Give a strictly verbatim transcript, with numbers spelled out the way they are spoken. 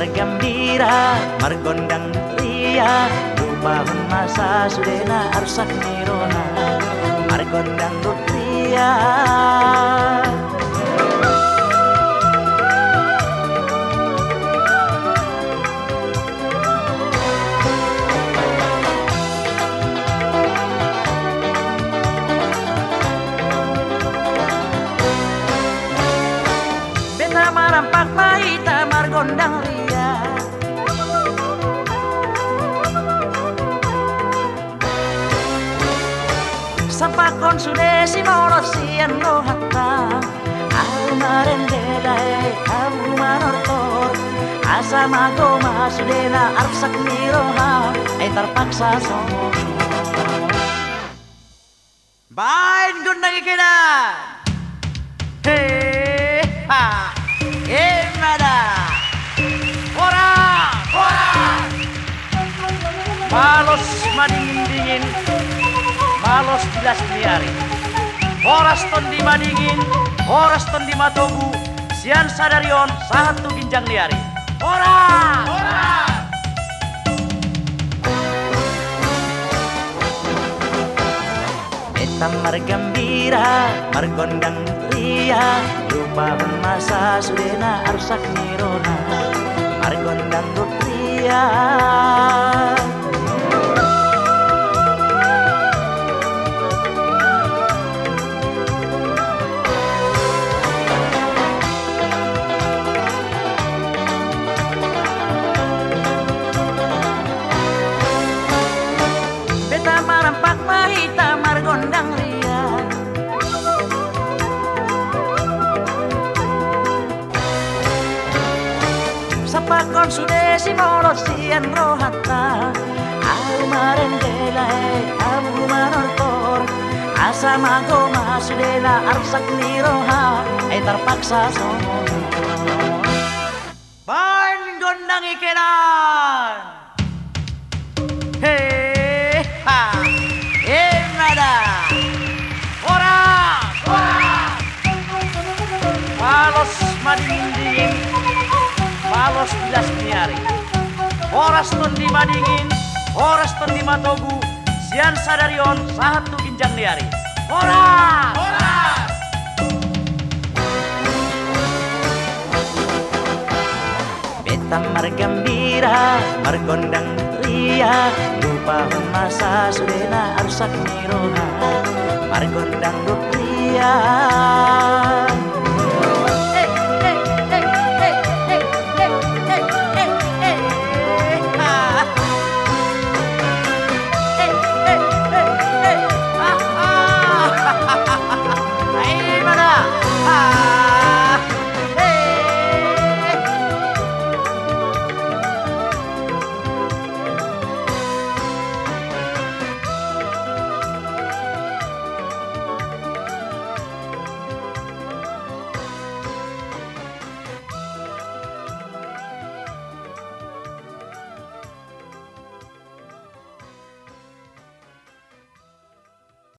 margambira margondang ria rupahun masa sudena arsak nirona margondang ria. Marampak mahita margondang ria sampakon sudesi morosian rohatta au marendelae au manortor asa mago masudena arsak niroha ai terpaksa somo bain gondang ikeda he ha Emada, ora, ora. Malos madingin dingin, malos jelas liari. Horas tondi madingin, horas tondi matogu, sian sadarion satu ginjang liari. Ora, ora. Beta margambira, margondang ria. Rupahun masa sudena arsak nirona margondang ria. Beta marampak mahita margondang ria sapakon sudesi morosian rohatta au marendelae au manortor asa mago masudela arsak niroha ai terpaksa somo bain gondang ikenan he ha emada ora ora malos madingin malos jelas niari horas tondi madingin horas tondi matogu sian sadarion satu ginjang niari ora ora. Beta margambira margondang ria rupahun masa sudena arsak nirona margondang ria.